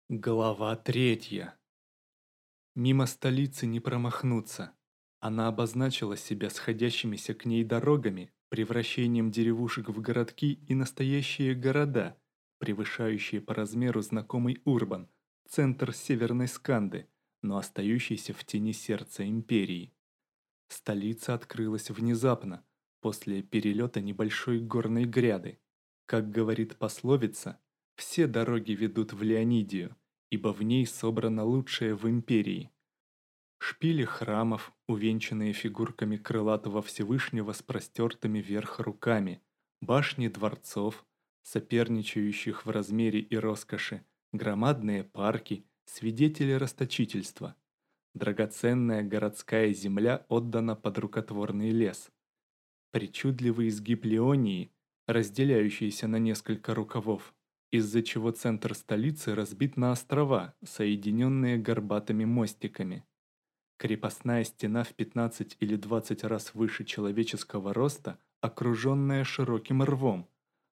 Глава 3. Мимо столицы не промахнуться. Она обозначила себя сходящимися к ней дорогами, превращением деревушек в городки и настоящие города, превышающие по размеру знакомый Урбан, центр Северной Сканды, но остающийся в тени сердца империи. Столица открылась внезапно, после перелета небольшой горной гряды. Как говорит пословица, все дороги ведут в Леонидию, ибо в ней собрано лучшее в империи. Шпили храмов, увенчанные фигурками крылатого Всевышнего с простертыми вверх руками, башни дворцов, соперничающих в размере и роскоши, громадные парки, свидетели расточительства. Драгоценная городская земля отдана под рукотворный лес. Причудливый изгиб Леонии, разделяющийся на несколько рукавов, из-за чего центр столицы разбит на острова, соединенные горбатыми мостиками. Крепостная стена в 15 или 20 раз выше человеческого роста, окруженная широким рвом,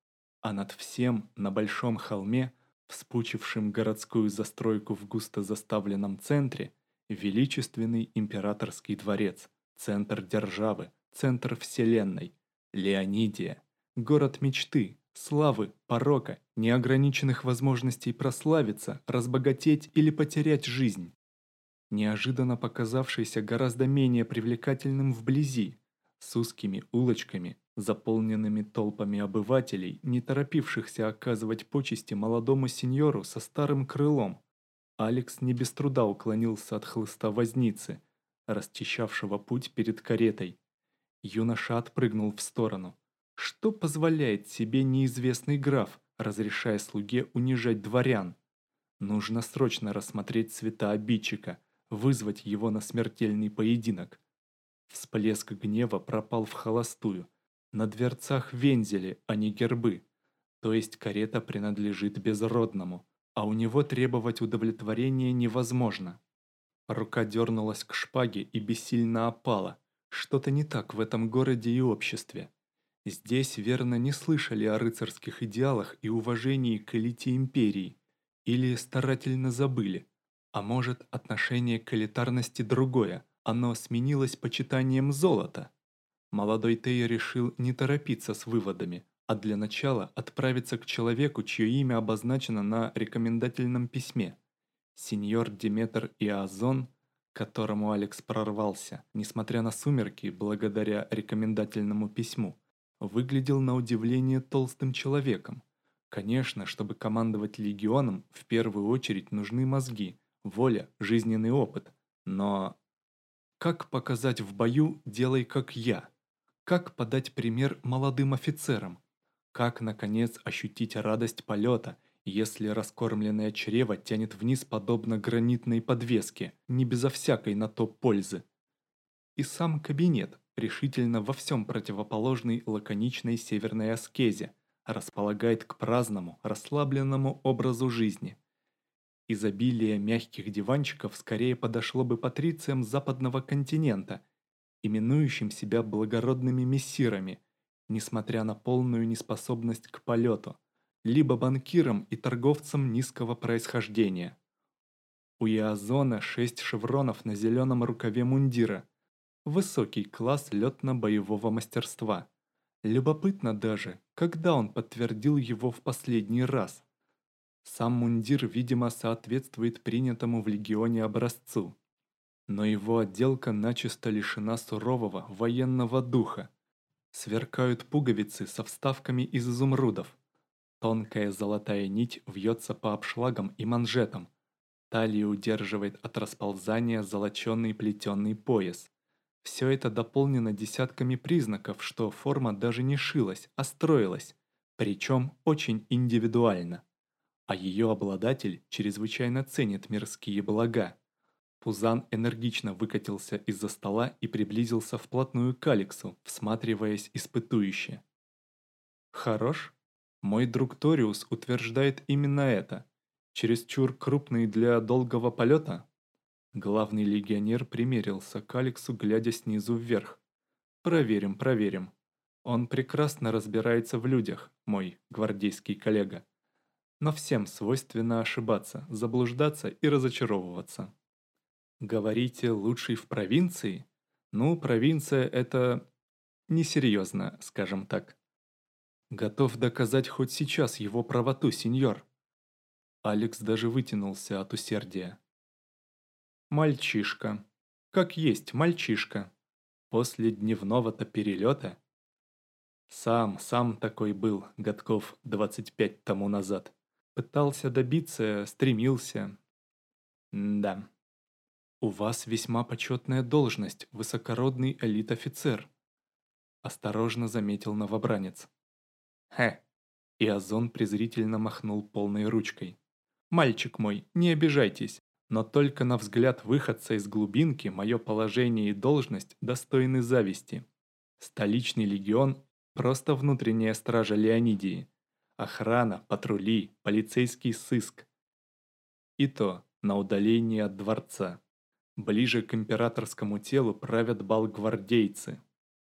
а над всем на большом холме, вспучившем городскую застройку в густо заставленном центре, величественный императорский дворец, центр державы, центр вселенной, Леонидия, город мечты, славы, порока, неограниченных возможностей прославиться, разбогатеть или потерять жизнь. Неожиданно показавшийся гораздо менее привлекательным вблизи, с узкими улочками, заполненными толпами обывателей, не торопившихся оказывать почести молодому сеньору со старым крылом. Алекс не без труда уклонился от хлыста возницы, расчищавшего путь перед каретой. Юноша отпрыгнул в сторону. Что позволяет себе неизвестный граф, разрешая слуге унижать дворян? Нужно срочно рассмотреть цвета обидчика, вызвать его на смертельный поединок. Всплеск гнева пропал в холостую. На дверцах вензели, а не гербы. То есть карета принадлежит безродному, а у него требовать удовлетворения невозможно. Рука дернулась к шпаге и бессильно опала. Что-то не так в этом городе и обществе. Здесь верно не слышали о рыцарских идеалах и уважении к элите империи. Или старательно забыли. А может, отношение к элитарности другое, оно сменилось почитанием золота. Молодой Тей решил не торопиться с выводами, а для начала отправиться к человеку, чье имя обозначено на рекомендательном письме. Сеньор Диметр Иазон, к которому Алекс прорвался, несмотря на сумерки, благодаря рекомендательному письму, выглядел на удивление толстым человеком. Конечно, чтобы командовать легионом, в первую очередь нужны мозги, воля, жизненный опыт. Но как показать в бою «делай как я»? Как подать пример молодым офицерам? Как, наконец, ощутить радость полета, если раскормленное чрево тянет вниз подобно гранитной подвеске, не безо всякой на то пользы? И сам кабинет, решительно во всем противоположный лаконичной северной аскезе, располагает к праздному, расслабленному образу жизни. Изобилие мягких диванчиков скорее подошло бы патрициям западного континента, именующим себя благородными мессирами, несмотря на полную неспособность к полету, либо банкирам и торговцам низкого происхождения. У Иозона 6 шевронов на зеленом рукаве мундира, высокий класс летно-боевого мастерства. Любопытно даже, когда он подтвердил его в последний раз. Сам мундир, видимо, соответствует принятому в легионе образцу. Но его отделка начисто лишена сурового военного духа. Сверкают пуговицы со вставками из изумрудов. Тонкая золотая нить вьется по обшлагам и манжетам. Талию удерживает от расползания золоченый плетеный пояс. Все это дополнено десятками признаков, что форма даже не шилась, а строилась, причем очень индивидуально. А ее обладатель чрезвычайно ценит мирские блага. Пузан энергично выкатился из-за стола и приблизился вплотную к Алексу, всматриваясь испытующе. «Хорош? Мой друг Ториус утверждает именно это. Чересчур крупный для долгого полета?» Главный легионер примерился к Алексу, глядя снизу вверх. «Проверим, проверим. Он прекрасно разбирается в людях, мой гвардейский коллега. Но всем свойственно ошибаться, заблуждаться и разочаровываться. Говорите, лучший в провинции? Ну, провинция – это несерьезно, скажем так. Готов доказать хоть сейчас его правоту, сеньор. Алекс даже вытянулся от усердия. Мальчишка. Как есть мальчишка. После дневного-то перелета. Сам такой был, годков 25 тому назад. Пытался добиться, стремился. Да. У вас весьма почетная должность, высокородный элит-офицер. Осторожно заметил новобранец. Хе. И Озон презрительно махнул полной ручкой. «Мальчик мой, не обижайтесь, но только на взгляд выходца из глубинки мое положение и должность достойны зависти. Столичный легион – просто внутренняя стража Леонидии. Охрана, патрули, полицейский сыск. И то на удалении от дворца. Ближе к императорскому телу правят балгвардейцы.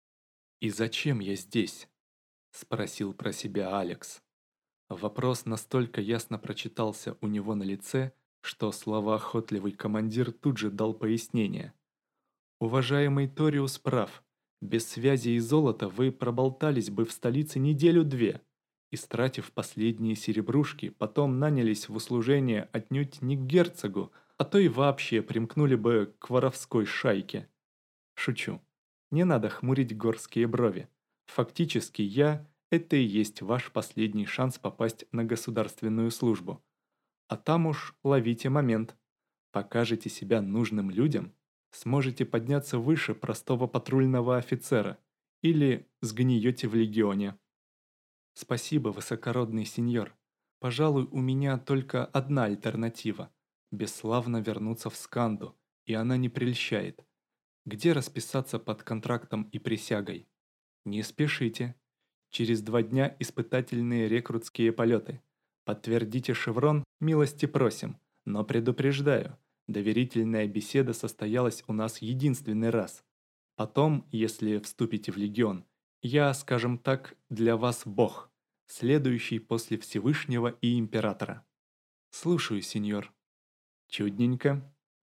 «И зачем я здесь?» – спросил про себя Алекс. Вопрос настолько ясно прочитался у него на лице, что словоохотливый командир тут же дал пояснение. «Уважаемый Ториус прав. Без связи и золота вы проболтались бы в столице неделю-две. Истратив последние серебрушки, потом нанялись в услужение отнюдь не к герцогу, а то и вообще примкнули бы к воровской шайке. Шучу. Не надо хмурить горские брови. Фактически это и есть ваш последний шанс попасть на государственную службу. А там уж ловите момент. Покажете себя нужным людям, сможете подняться выше простого патрульного офицера или сгниете в легионе. Спасибо, высокородный сеньор. Пожалуй, у меня только одна альтернатива – бесславно вернуться в Сканду, и она не прельщает. Где расписаться под контрактом и присягой? Не спешите. Через 2 дня испытательные рекрутские полеты. Подтвердите шеврон, милости просим, но предупреждаю, доверительная беседа состоялась у нас единственный раз. Потом, если вступите в легион, я, скажем так, для вас бог, следующий после Всевышнего и Императора. Слушаю, сеньор. Чудненько.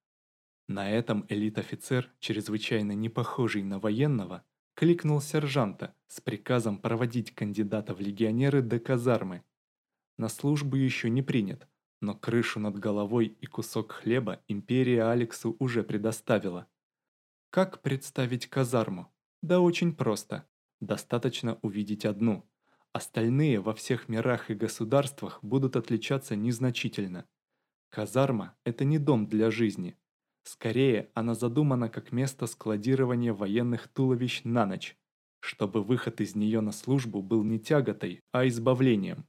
На этом элит-офицер, чрезвычайно не похожий на военного, кликнул сержанта с приказом проводить кандидата в легионеры до казармы. На службу еще не принят, но крышу над головой и кусок хлеба империя Алексу уже предоставила. Как представить казарму? Да очень просто. Достаточно увидеть одну. Остальные во всех мирах и государствах будут отличаться незначительно. Казарма – это не дом для жизни. Скорее, она задумана как место складирования военных туловищ на ночь, чтобы выход из нее на службу был не тяготой, а избавлением.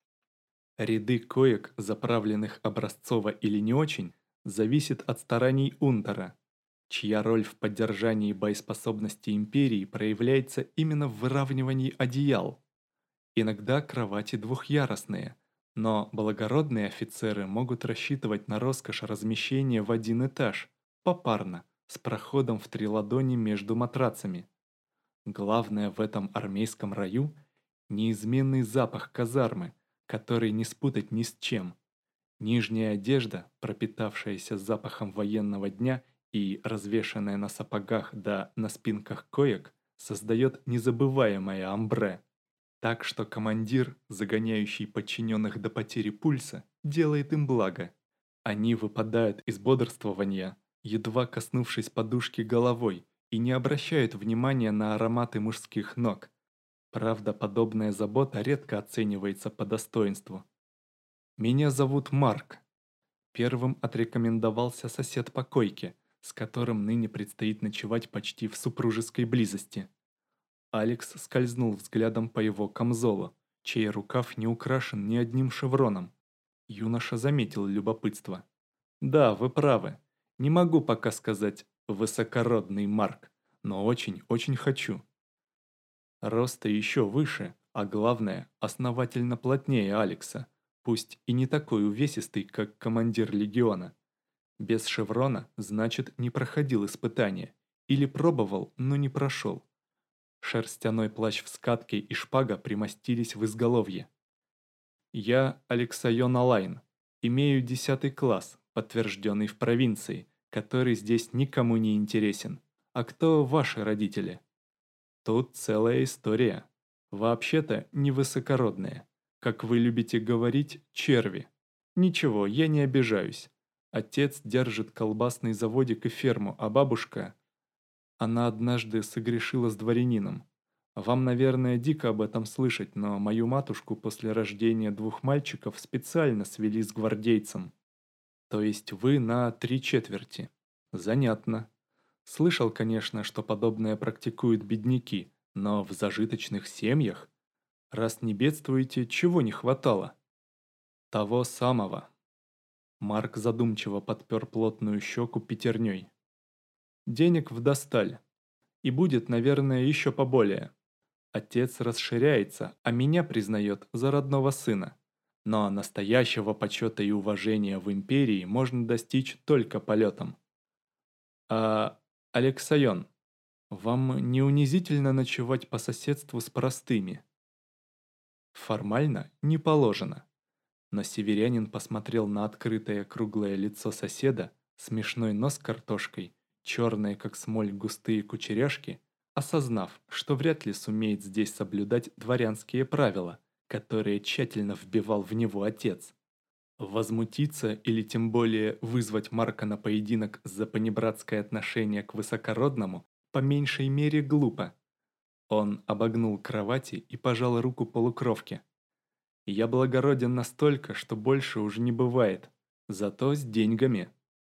Ряды коек, заправленных образцово или не очень, зависит от стараний унтера, чья роль в поддержании боеспособности империи проявляется именно в выравнивании одеял. Иногда кровати двухъярусные, но благородные офицеры могут рассчитывать на роскошь размещения в один этаж, попарно, с проходом в 3 ладони между матрацами. Главное в этом армейском раю – неизменный запах казармы, который не спутать ни с чем. Нижняя одежда, пропитавшаяся запахом военного дня и развешанная на сапогах да на спинках коек, создает незабываемое амбре. Так что командир, загоняющий подчиненных до потери пульса, делает им благо. Они выпадают из бодрствования, едва коснувшись подушки головой, и не обращают внимания на ароматы мужских ног. Правда, подобная забота редко оценивается по достоинству. «Меня зовут Марк». Первым отрекомендовался сосед по койке, с которым ныне предстоит ночевать почти в супружеской близости. Алекс скользнул взглядом по его камзолу, чей рукав не украшен ни одним шевроном. Юноша заметил любопытство. «Да, вы правы. Не могу пока сказать «высокородный Марк», но очень-очень хочу. Роста еще выше, а главное, основательно плотнее Алекса, пусть и не такой увесистый, как командир легиона. Без шеврона, значит, не проходил испытания. Или пробовал, но не прошел. Шерстяной плащ в скатке и шпага примостились в изголовье. Я Алексайон Алайн. Имею 10 класс, подтвержденный в провинции, который здесь никому не интересен. А кто ваши родители? Тут целая история. Вообще-то невысокородные. Как вы любите говорить, черви. Ничего, я не обижаюсь. Отец держит колбасный заводик и ферму, а бабушка... Она однажды согрешила с дворянином. Вам, наверное, дико об этом слышать, но мою матушку после рождения 2 мальчиков специально свели с гвардейцем. То есть вы на 3/4. Занятно. Слышал, конечно, что подобное практикуют бедняки, но в зажиточных семьях, раз не бедствуете, чего не хватало? Того самого. Марк задумчиво подпер плотную щеку пятерней. Денег вдосталь. И будет, наверное, еще поболее. Отец расширяется, а меня признает за родного сына. Но настоящего почета и уважения в империи можно достичь только полетом. А, Алексайон, вам не унизительно ночевать по соседству с простыми? Формально не положено. Но северянин посмотрел на открытое круглое лицо соседа, смешной нос картошкой, черные как смоль густые кучеряшки, осознав, что вряд ли сумеет здесь соблюдать дворянские правила, которые тщательно вбивал в него отец. Возмутиться или тем более вызвать Марка на поединок за понебратское отношение к высокородному по меньшей мере глупо. Он обогнул кровати и пожал руку полукровке. Я благороден настолько, что больше уже не бывает, зато с деньгами.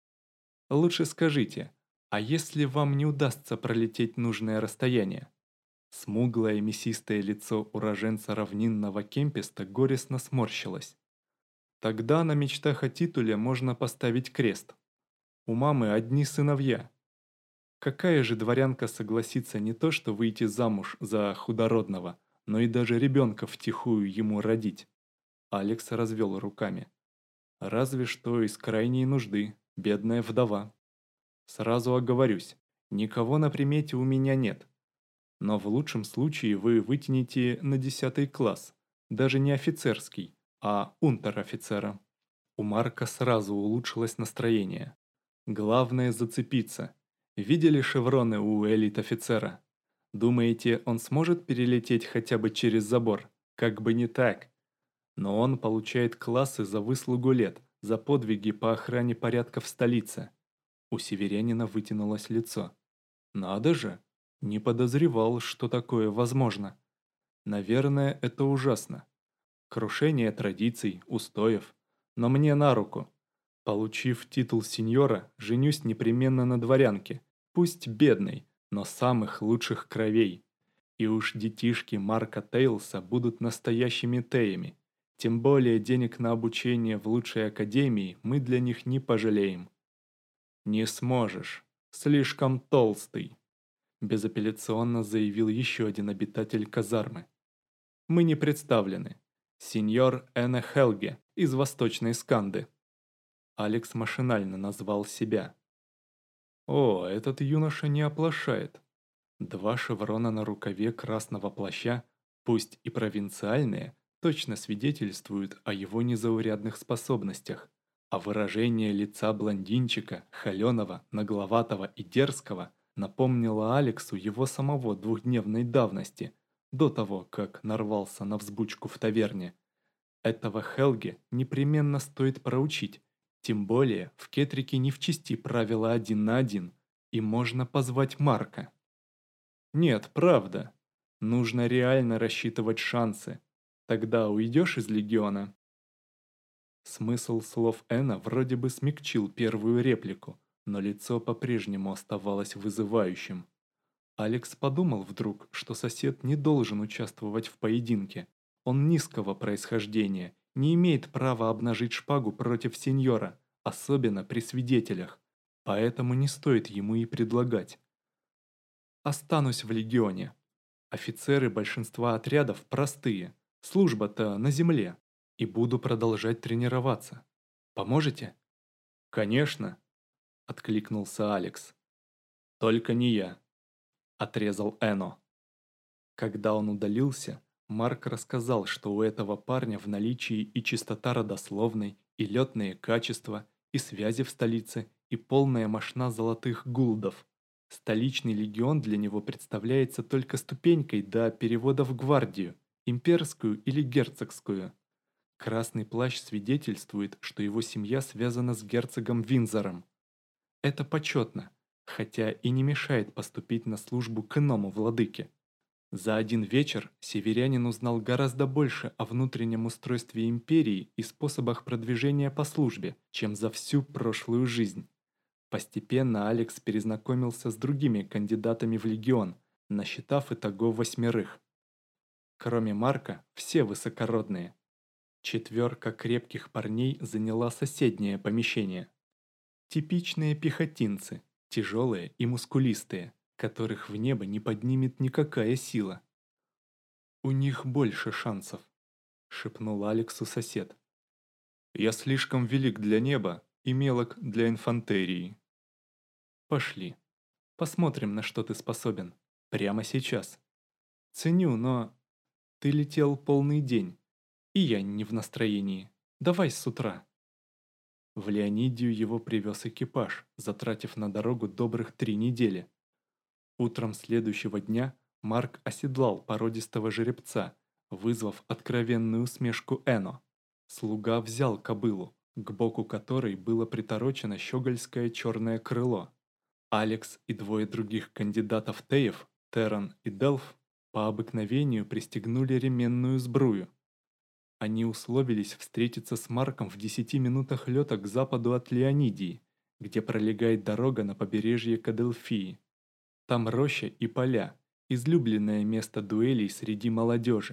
Лучше скажите, а если вам не удастся пролететь нужное расстояние? Смуглое мясистое лицо уроженца равнинного Кемпеста горестно сморщилось. Тогда на мечтах о титуле можно поставить крест. У мамы одни сыновья. Какая же дворянка согласится не то что выйти замуж за худородного, но и даже ребенка втихую ему родить? Алекс развел руками. Разве что из крайней нужды, бедная вдова. Сразу оговорюсь, никого на примете у меня нет. Но в лучшем случае вы вытянете на 10 класс, даже не офицерский, а унтер-офицера. У Марка сразу улучшилось настроение. Главное зацепиться. Видели шевроны у элит-офицера? Думаете, он сможет перелететь хотя бы через забор? Как бы не так. Но он получает классы за выслугу лет, за подвиги по охране порядка в столице. У северянина вытянулось лицо. Надо же, не подозревал, что такое возможно. Наверное, это ужасно. Крушение традиций, устоев. Но мне на руку. Получив титул сеньора, женюсь непременно на дворянке, пусть бедной, но самых лучших кровей. И уж детишки Марка Тейлса будут настоящими теями. Тем более денег на обучение в лучшей академии мы для них не пожалеем. Не сможешь. Слишком толстый. Безапелляционно заявил еще один обитатель казармы. Мы не представлены. Сеньор Эна Хелге из Восточной Сканды. Алекс машинально назвал себя. О, этот юноша не оплошает. 2 шеврона на рукаве красного плаща, пусть и провинциальные, точно свидетельствуют о его незаурядных способностях, а выражение лица блондинчика, холеного, нагловатого и дерзкого напомнило Алексу его самого 2-дневной давности, до того, как нарвался на взбучку в таверне. Этого Хелге непременно стоит проучить, тем более в Кетрике не в чести правила 1 на 1, и можно позвать Марка. Нет, правда. Нужно реально рассчитывать шансы. Тогда уйдешь из Легиона? Смысл слов Эна вроде бы смягчил первую реплику, но лицо по-прежнему оставалось вызывающим. Алекс подумал вдруг, что сосед не должен участвовать в поединке. Он низкого происхождения, не имеет права обнажить шпагу против сеньора, особенно при свидетелях. Поэтому не стоит ему и предлагать. Останусь в Легионе. Офицеры большинства отрядов простые, служба-то на земле. И буду продолжать тренироваться. Поможете? Конечно, откликнулся Алекс. Только не я, отрезал Эно. Когда он удалился, Марк рассказал, что у этого парня в наличии и чистота родословной, и летные качества, и связи в столице, и полная мошна золотых гулдов. Столичный легион для него представляется только ступенькой до перевода в гвардию, имперскую или герцогскую. Красный плащ свидетельствует, что его семья связана с герцогом Виндзором. Это почетно, хотя и не мешает поступить на службу к иному владыке. За один вечер северянин узнал гораздо больше о внутреннем устройстве империи и способах продвижения по службе, чем за всю прошлую жизнь. Постепенно Алекс перезнакомился с другими кандидатами в легион, насчитав итого 8. Кроме Марка, все высокородные. 4 крепких парней заняла соседнее помещение. Типичные пехотинцы, тяжелые и мускулистые, которых в небо не поднимет никакая сила. «У них больше шансов», — шепнул Алексу сосед. «Я слишком велик для неба и мелок для инфантерии». «Пошли. Посмотрим, на что ты способен. Прямо сейчас. Ценю, но ты летел полный день, и я не в настроении. Давай с утра». В Леонидию его привез экипаж, затратив на дорогу добрых 3 недели. Утром следующего дня Марк оседлал породистого жеребца, вызвав откровенную усмешку Эно. Слуга взял кобылу, к боку которой было приторочено щегольское черное крыло. Алекс и 2 других кандидатов Теев, Терран и Делф, по обыкновению пристегнули ременную сбрую. Они условились встретиться с Марком в 10 минутах лета к западу от Леонидии, где пролегает дорога на побережье Каделфии. Там роща и поля, излюбленное место дуэлей среди молодежи.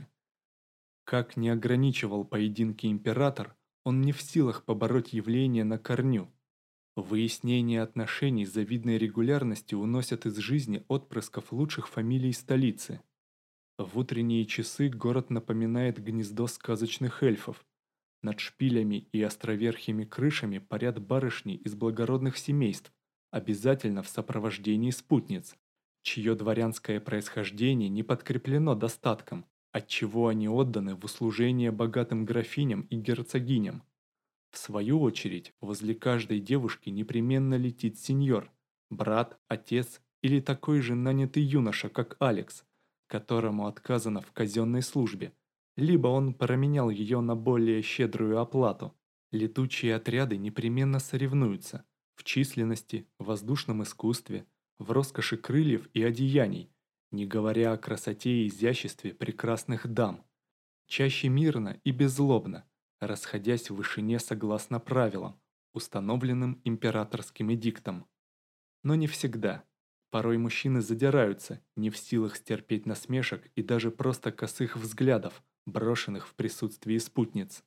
Как не ограничивал поединки император, он не в силах побороть явление на корню. Выяснение отношений с завидной регулярностью уносят из жизни отпрысков лучших фамилий столицы. В утренние часы город напоминает гнездо сказочных эльфов. Над шпилями и островерхими крышами парят барышни из благородных семейств, обязательно в сопровождении спутниц, чье дворянское происхождение не подкреплено достатком, отчего они отданы в услужение богатым графиням и герцогиням. В свою очередь, возле каждой девушки непременно летит сеньор, брат, отец или такой же нанятый юноша, как Алекс, которому отказано в казенной службе, либо он променял ее на более щедрую оплату. Летучие отряды непременно соревнуются в численности, воздушном искусстве, в роскоши крыльев и одеяний, не говоря о красоте и изяществе прекрасных дам. Чаще мирно и беззлобно, расходясь в вышине согласно правилам, установленным императорским эдиктом. Но не всегда. Порой мужчины задираются, не в силах стерпеть насмешек и даже просто косых взглядов, брошенных в присутствии спутниц.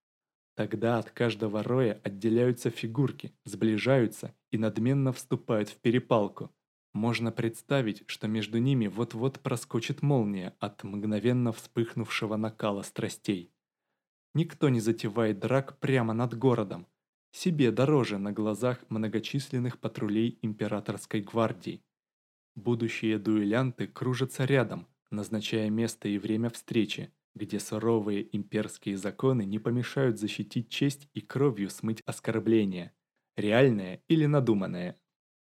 Тогда от каждого роя отделяются фигурки, сближаются и надменно вступают в перепалку. Можно представить, что между ними вот-вот проскочит молния от мгновенно вспыхнувшего накала страстей. Никто не затевает драк прямо над городом, себе дороже на глазах многочисленных патрулей императорской гвардии. Будущие дуэлянты кружатся рядом, назначая место и время встречи, где суровые имперские законы не помешают защитить честь и кровью смыть оскорбление, реальное или надуманное.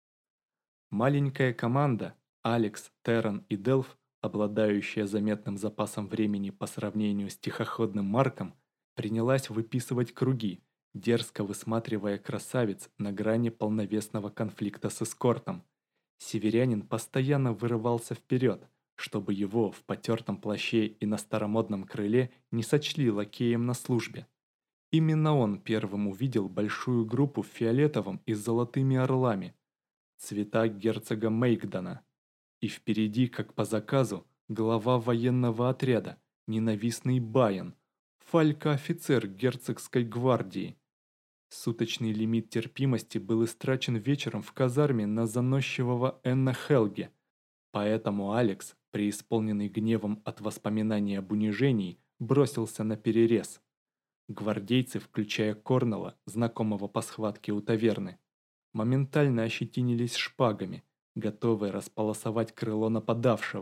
Маленькая команда, Алекс, Терран и Делф, обладающая заметным запасом времени по сравнению с тихоходным Марком, принялась выписывать круги, дерзко высматривая красавиц на грани полновесного конфликта с эскортом. Северянин постоянно вырывался вперед, чтобы его в потертом плаще и на старомодном крыле не сочли лакеем на службе. Именно он первым увидел большую группу в фиолетовом и с золотыми орлами, цвета герцога Мейкдона. И впереди, как по заказу, глава военного отряда, ненавистный Байен, фалька-офицер герцогской гвардии. Суточный лимит терпимости был истрачен вечером в казарме на заносчивого Энна Хелге, поэтому Алекс, преисполненный гневом от воспоминаний об унижении, бросился на перерез. Гвардейцы, включая Корнелла, знакомого по схватке у таверны, моментально ощетинились шпагами, готовые располосовать крыло нападавшего,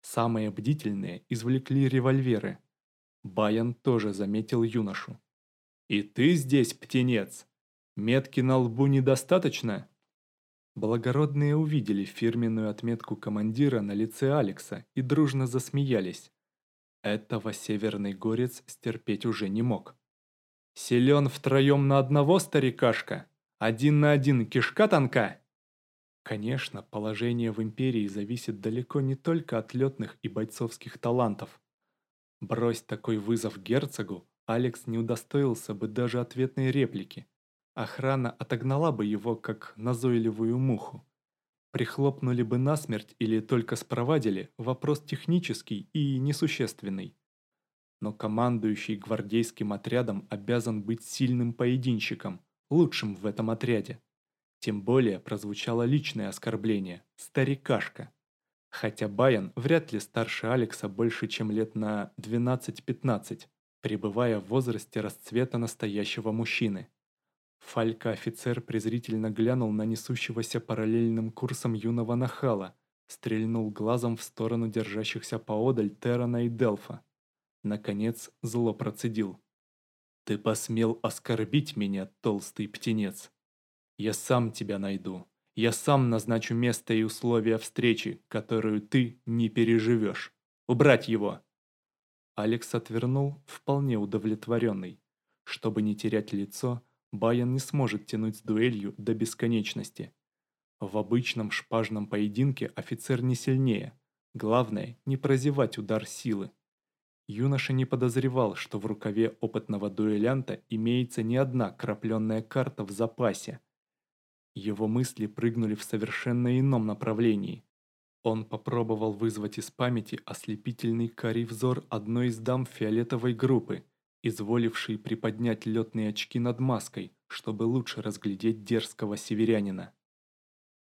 Самые бдительные извлекли револьверы. Баян тоже заметил юношу. «И ты здесь, птенец? Метки на лбу недостаточно?» Благородные увидели фирменную отметку командира на лице Алекса и дружно засмеялись. Этого Северный Горец стерпеть уже не мог. «Силен втроем на одного, старикашка? Один на один кишка тонка?» Конечно, положение в империи зависит далеко не только от летных и бойцовских талантов. Брось такой вызов герцогу, Алекс не удостоился бы даже ответной реплики. Охрана отогнала бы его, как назойливую муху. Прихлопнули бы насмерть или только спровадили – вопрос технический и несущественный. Но командующий гвардейским отрядом обязан быть сильным поединщиком, лучшим в этом отряде. Тем более прозвучало личное оскорбление – старикашка. Хотя Баян вряд ли старше Алекса больше, чем лет на 12-15, пребывая в возрасте расцвета настоящего мужчины. Фалька-офицер презрительно глянул на несущегося параллельным курсом юного нахала, стрельнул глазом в сторону держащихся поодаль Террана и Делфа. Наконец зло процедил. «Ты посмел оскорбить меня, толстый птенец? Я сам тебя найду. Я сам назначу место и условия встречи, которую ты не переживешь. Убрать его!» Алекс отвернул, вполне удовлетворенный. Чтобы не терять лицо, Баян не сможет тянуть с дуэлью до бесконечности. В обычном шпажном поединке офицер не сильнее. Главное, не прозевать удар силы. Юноша не подозревал, что в рукаве опытного дуэлянта имеется не одна крапленная карта в запасе. Его мысли прыгнули в совершенно ином направлении. Он попробовал вызвать из памяти ослепительный карий взор одной из дам фиолетовой группы, изволившей приподнять летные очки над маской, чтобы лучше разглядеть дерзкого северянина.